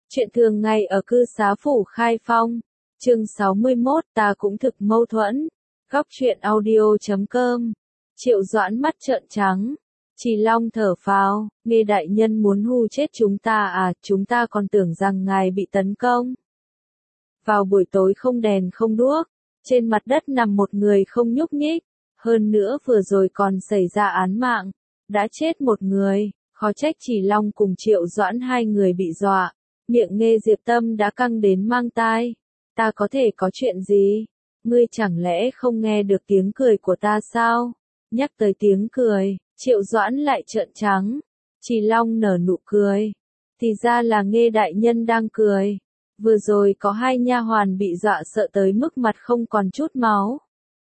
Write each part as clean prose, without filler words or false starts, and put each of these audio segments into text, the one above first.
Chuyện thường ngày ở cư xá phủ Khai Phong. Chương 61, ta cũng thực mâu thuẫn. Góc truyện audio.com. Triệu Doãn mắt trợn trắng. Trì Long thở phào, nghe đại nhân muốn hù chết chúng ta à, chúng ta còn tưởng rằng ngài bị tấn công. Vào buổi tối không đèn không đuốc, trên mặt đất nằm một người không nhúc nhích, hơn nữa vừa rồi còn xảy ra án mạng, đã chết một người, khó trách Trì Long cùng Triệu Doãn hai người bị dọa. Miệng Nghê Diệp Tâm đã căng đến mang tai. Ta có thể có chuyện gì? Ngươi chẳng lẽ không nghe được tiếng cười của ta sao? Nhắc tới tiếng cười, Triệu Doãn lại trợn trắng. Trì Long nở nụ cười. Thì ra là Nghê đại nhân đang cười. Vừa rồi có hai nha hoàn bị dọa sợ tới mức mặt không còn chút máu.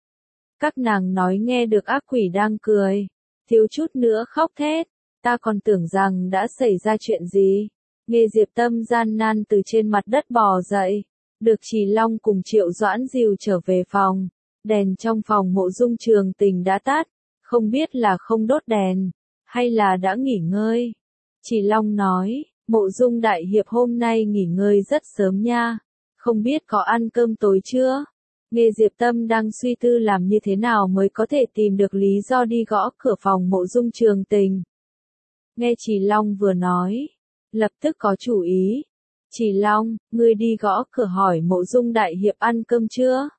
Các nàng nói nghe được ác quỷ đang cười, thiếu chút nữa khóc thét. Ta còn tưởng rằng đã xảy ra chuyện gì. Nghê Diệp Tâm gian nan từ trên mặt đất bò dậy, được Trì Long cùng Triệu Doãn dìu trở về phòng. Đèn trong phòng Mộ Dung Trường Tình đã tắt, không biết là không đốt đèn, hay là đã nghỉ ngơi. Trì Long nói, Mộ Dung đại hiệp hôm nay nghỉ ngơi rất sớm nha, không biết có ăn cơm tối chưa? Nghê Diệp Tâm đang suy tư làm như thế nào mới có thể tìm được lý do đi gõ cửa phòng Mộ Dung Trường Tình. Nghe Trì Long vừa nói, lập tức có chủ ý. Trì Long, ngươi đi gõ cửa hỏi Mộ Dung đại hiệp ăn cơm chưa?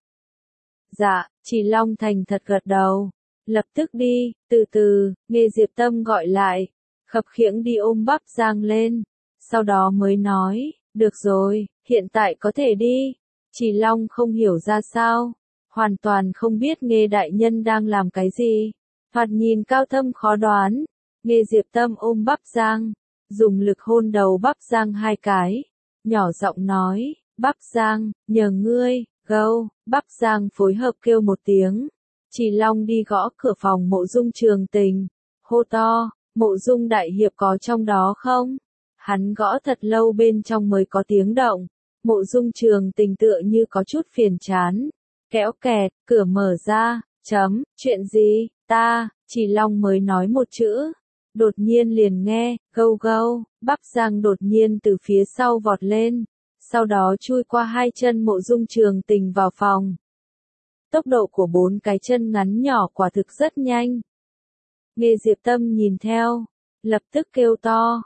Dạ, Trì Long thành thật gật đầu. Lập tức đi, từ từ, Nghê Diệp Tâm gọi lại, khập khiễng đi ôm bắp Giang lên. Sau đó mới nói, được rồi, hiện tại có thể đi. Trì Long không hiểu ra sao, hoàn toàn không biết Nghê đại nhân đang làm cái gì. Thoạt nhìn cao thâm khó đoán. Nghê Diệp Tâm ôm bắp Giang, dùng lực hôn đầu bắp Giang hai cái, nhỏ giọng nói, bắp Giang, nhờ ngươi, gâu, bắp Giang phối hợp kêu một tiếng. Trì Long đi gõ cửa phòng Mộ Dung Trường Tình, hô to, Mộ Dung đại hiệp có trong đó không? Hắn gõ thật lâu bên trong mới có tiếng động. Mộ Dung Trường Tình tựa như có chút phiền chán, kéo kẹt, cửa mở ra, chuyện gì, ta, Trì Long mới nói một chữ. Đột nhiên liền nghe, gâu gâu, bắp Giang đột nhiên từ phía sau vọt lên, sau đó chui qua hai chân Mộ Dung Trường Tình vào phòng. Tốc độ của bốn cái chân ngắn nhỏ quả thực rất nhanh. Nghê Diệp Tâm nhìn theo, lập tức kêu to,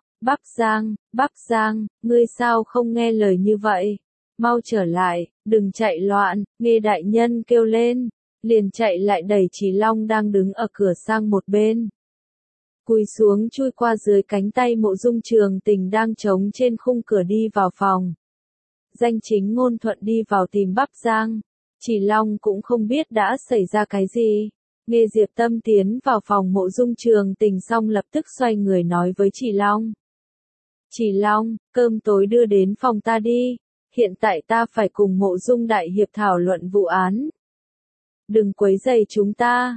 bắp Giang, ngươi sao không nghe lời như vậy? Mau trở lại, đừng chạy loạn, Nghê đại nhân kêu lên, liền chạy lại đẩy Trì Long đang đứng ở cửa sang một bên. Cúi xuống chui qua dưới cánh tay Mộ Dung Trường Tình đang trống trên khung cửa đi vào phòng. Danh chính ngôn thuận đi vào tìm bắp Giang. Trì Long cũng không biết đã xảy ra cái gì. Nghê Diệp Tâm tiến vào phòng Mộ Dung Trường Tình xong lập tức xoay người nói với Trì Long. Trì Long, cơm tối đưa đến phòng ta đi. Hiện tại ta phải cùng Mộ Dung đại hiệp thảo luận vụ án. Đừng quấy rầy chúng ta.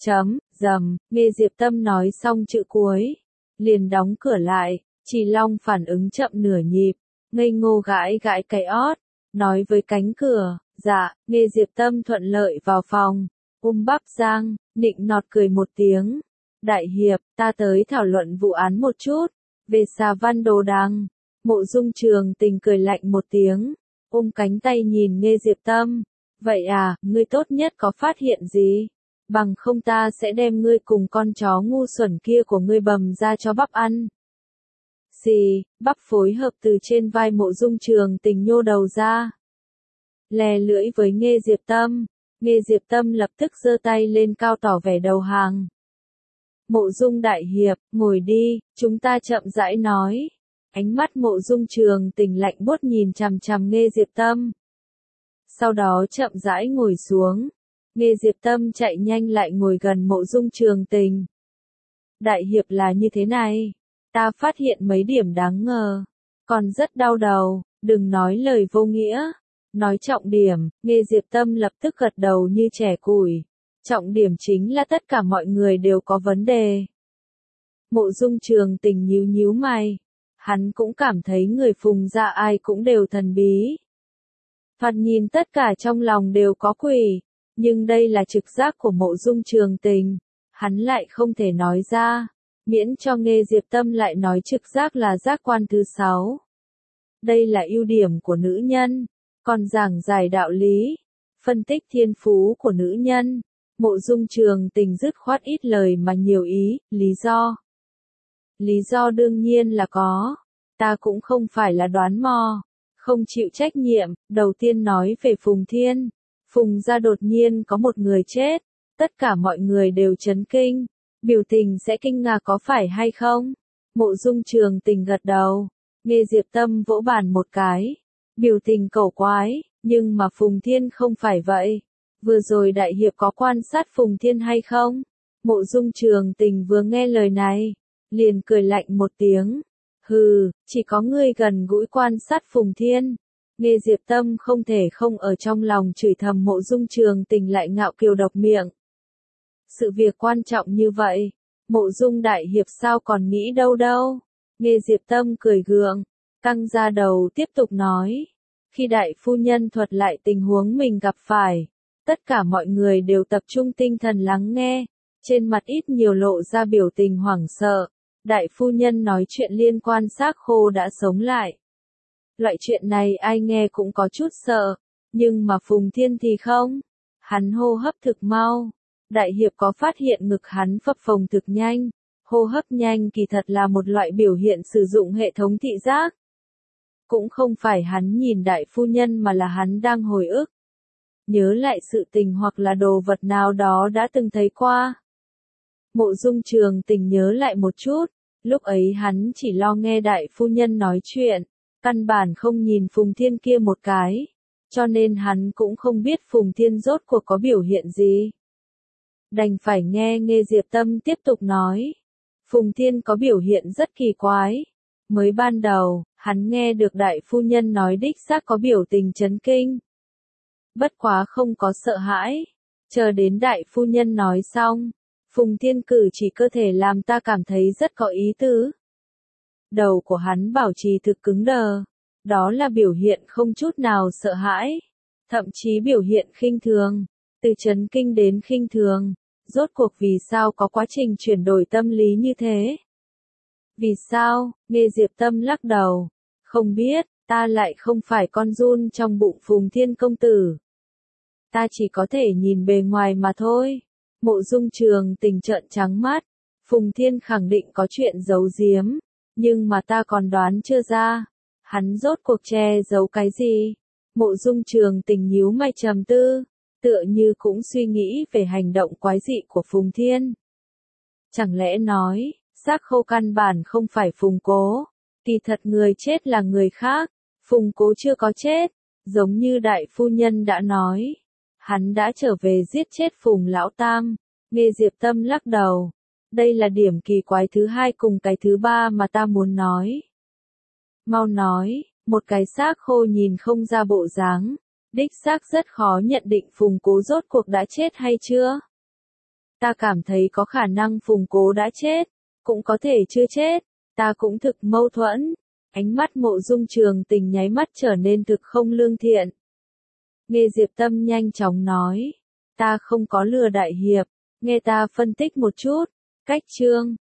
Nghê Diệp Tâm nói xong chữ cuối, liền đóng cửa lại. Trì Long phản ứng chậm nửa nhịp, ngây ngô gãi gãi cái ót, nói với cánh cửa, dạ. Nghê Diệp Tâm thuận lợi vào phòng, ôm bắp Giang, nịnh nọt cười một tiếng. Đại hiệp, ta tới thảo luận vụ án một chút, về Xà Văn Đồ Đằng. Mộ Dung Trường Tình cười lạnh một tiếng, ôm cánh tay nhìn Nghê Diệp Tâm. Vậy à, ngươi tốt nhất có phát hiện gì? Bằng không ta sẽ đem ngươi cùng con chó ngu xuẩn kia của ngươi bầm ra cho bắp ăn. Gì? Bắp phối hợp từ trên vai Mộ Dung Trường Tình nhô đầu ra, lè lưỡi với Nghê Diệp Tâm. Nghê Diệp Tâm lập tức giơ tay lên cao tỏ vẻ đầu hàng. Mộ Dung đại hiệp, ngồi đi, chúng ta chậm rãi nói. Ánh mắt Mộ Dung Trường Tình lạnh buốt nhìn chằm chằm Nghê Diệp Tâm. Sau đó chậm rãi ngồi xuống. Nghê Diệp Tâm chạy nhanh lại ngồi gần Mộ Dung Trường Tình. Đại hiệp là như thế này, ta phát hiện mấy điểm đáng ngờ, còn rất đau đầu, đừng nói lời vô nghĩa. Nói trọng điểm, Nghê Diệp Tâm lập tức gật đầu như trẻ củi. Trọng điểm chính là tất cả mọi người đều có vấn đề. Mộ Dung Trường Tình nhíu nhíu mày. Hắn cũng cảm thấy người Phùng gia ai cũng đều thần bí. Thoạt nhìn tất cả trong lòng đều có quỷ. Nhưng đây là trực giác của Mộ Dung Trường Tình, hắn lại không thể nói ra, miễn cho Nghê Diệp Tâm lại nói trực giác là giác quan thứ 6. Đây là ưu điểm của nữ nhân. Còn giảng giải đạo lý, phân tích thiên phú của nữ nhân, Mộ Dung Trường Tình dứt khoát ít lời mà nhiều ý, lý do. Lý do đương nhiên là có. Ta cũng không phải là đoán mò, không chịu trách nhiệm. Đầu tiên nói về Phùng Thiên. Phùng gia đột nhiên có một người chết. Tất cả mọi người đều chấn kinh. Biểu tình sẽ kinh ngạc có phải hay không? Mộ Dung Trường Tình gật đầu. Nghe Diệp Tâm vỗ bàn một cái. Biểu tình cổ quái, nhưng mà Phùng Thiên không phải vậy. Vừa rồi đại hiệp có quan sát Phùng Thiên hay không? Mộ Dung Trường Tình vừa nghe lời này, liền cười lạnh một tiếng. Hừ, chỉ có ngươi gần gũi quan sát Phùng Thiên. Nghe Diệp Tâm không thể không ở trong lòng chửi thầm Mộ Dung Trường Tình lại ngạo kiều độc miệng. Sự việc quan trọng như vậy, Mộ Dung đại hiệp sao còn nghĩ đâu đâu. Nghe Diệp Tâm cười gượng, căng ra đầu tiếp tục nói. Khi đại phu nhân thuật lại tình huống mình gặp phải, tất cả mọi người đều tập trung tinh thần lắng nghe, trên mặt ít nhiều lộ ra biểu tình hoảng sợ. Đại phu nhân nói chuyện liên quan xác khô đã sống lại. Loại chuyện này ai nghe cũng có chút sợ, nhưng mà Phùng Thiên thì không. Hắn hô hấp thực mau. Đại hiệp có phát hiện ngực hắn phập phồng thực nhanh. Hô hấp nhanh kỳ thật là một loại biểu hiện sử dụng hệ thống thị giác. Cũng không phải hắn nhìn đại phu nhân mà là hắn đang hồi ức. Nhớ lại sự tình hoặc là đồ vật nào đó đã từng thấy qua. Mộ Dung Trường Tình nhớ lại một chút, lúc ấy hắn chỉ lo nghe đại phu nhân nói chuyện, căn bản không nhìn Phùng Thiên kia một cái, cho nên hắn cũng không biết Phùng Thiên rốt cuộc có biểu hiện gì. Đành phải nghe Diệp Tâm tiếp tục nói. Phùng Thiên có biểu hiện rất kỳ quái. Mới ban đầu, hắn nghe được đại phu nhân nói đích xác có biểu tình chấn kinh. Bất quá không có sợ hãi. Chờ đến đại phu nhân nói xong, Phùng Thiên cử chỉ cơ thể làm ta cảm thấy rất có ý tứ. Đầu của hắn bảo trì thực cứng đờ. Đó là biểu hiện không chút nào sợ hãi. Thậm chí biểu hiện khinh thường. Từ chấn kinh đến khinh thường. Rốt cuộc vì sao có quá trình chuyển đổi tâm lý như thế? Vì sao? Nghe Diệp Tâm lắc đầu. Không biết, ta lại không phải con giun trong bụng Phùng Thiên công tử. Ta chỉ có thể nhìn bề ngoài mà thôi. Mộ Dung Trường Tình trợn trắng mắt. Phùng Thiên khẳng định có chuyện giấu giếm. Nhưng mà ta còn đoán chưa ra. Hắn rốt cuộc che giấu cái gì? Mộ Dung Trường Tình nhíu mày trầm tư. Tựa như cũng suy nghĩ về hành động quái dị của Phùng Thiên. Chẳng lẽ nói, xác khô căn bản không phải Phùng Cố, kỳ thật người chết là người khác, Phùng Cố chưa có chết, giống như đại phu nhân đã nói. Hắn đã trở về giết chết Phùng Lão Tam. Nghe Diệp Tâm lắc đầu. Đây là điểm kỳ quái thứ hai cùng cái thứ ba mà ta muốn nói. Mau nói, một cái xác khô nhìn không ra bộ dáng. Đích xác rất khó nhận định Phùng Cố rốt cuộc đã chết hay chưa. Ta cảm thấy có khả năng Phùng Cố đã chết, cũng có thể chưa chết, ta cũng thực mâu thuẫn. Ánh mắt Mộ Dung Trường Tình nháy mắt trở nên thực không lương thiện. Nghe Diệp Tâm nhanh chóng nói, ta không có lừa đại hiệp, nghe ta phân tích một chút. Cách chương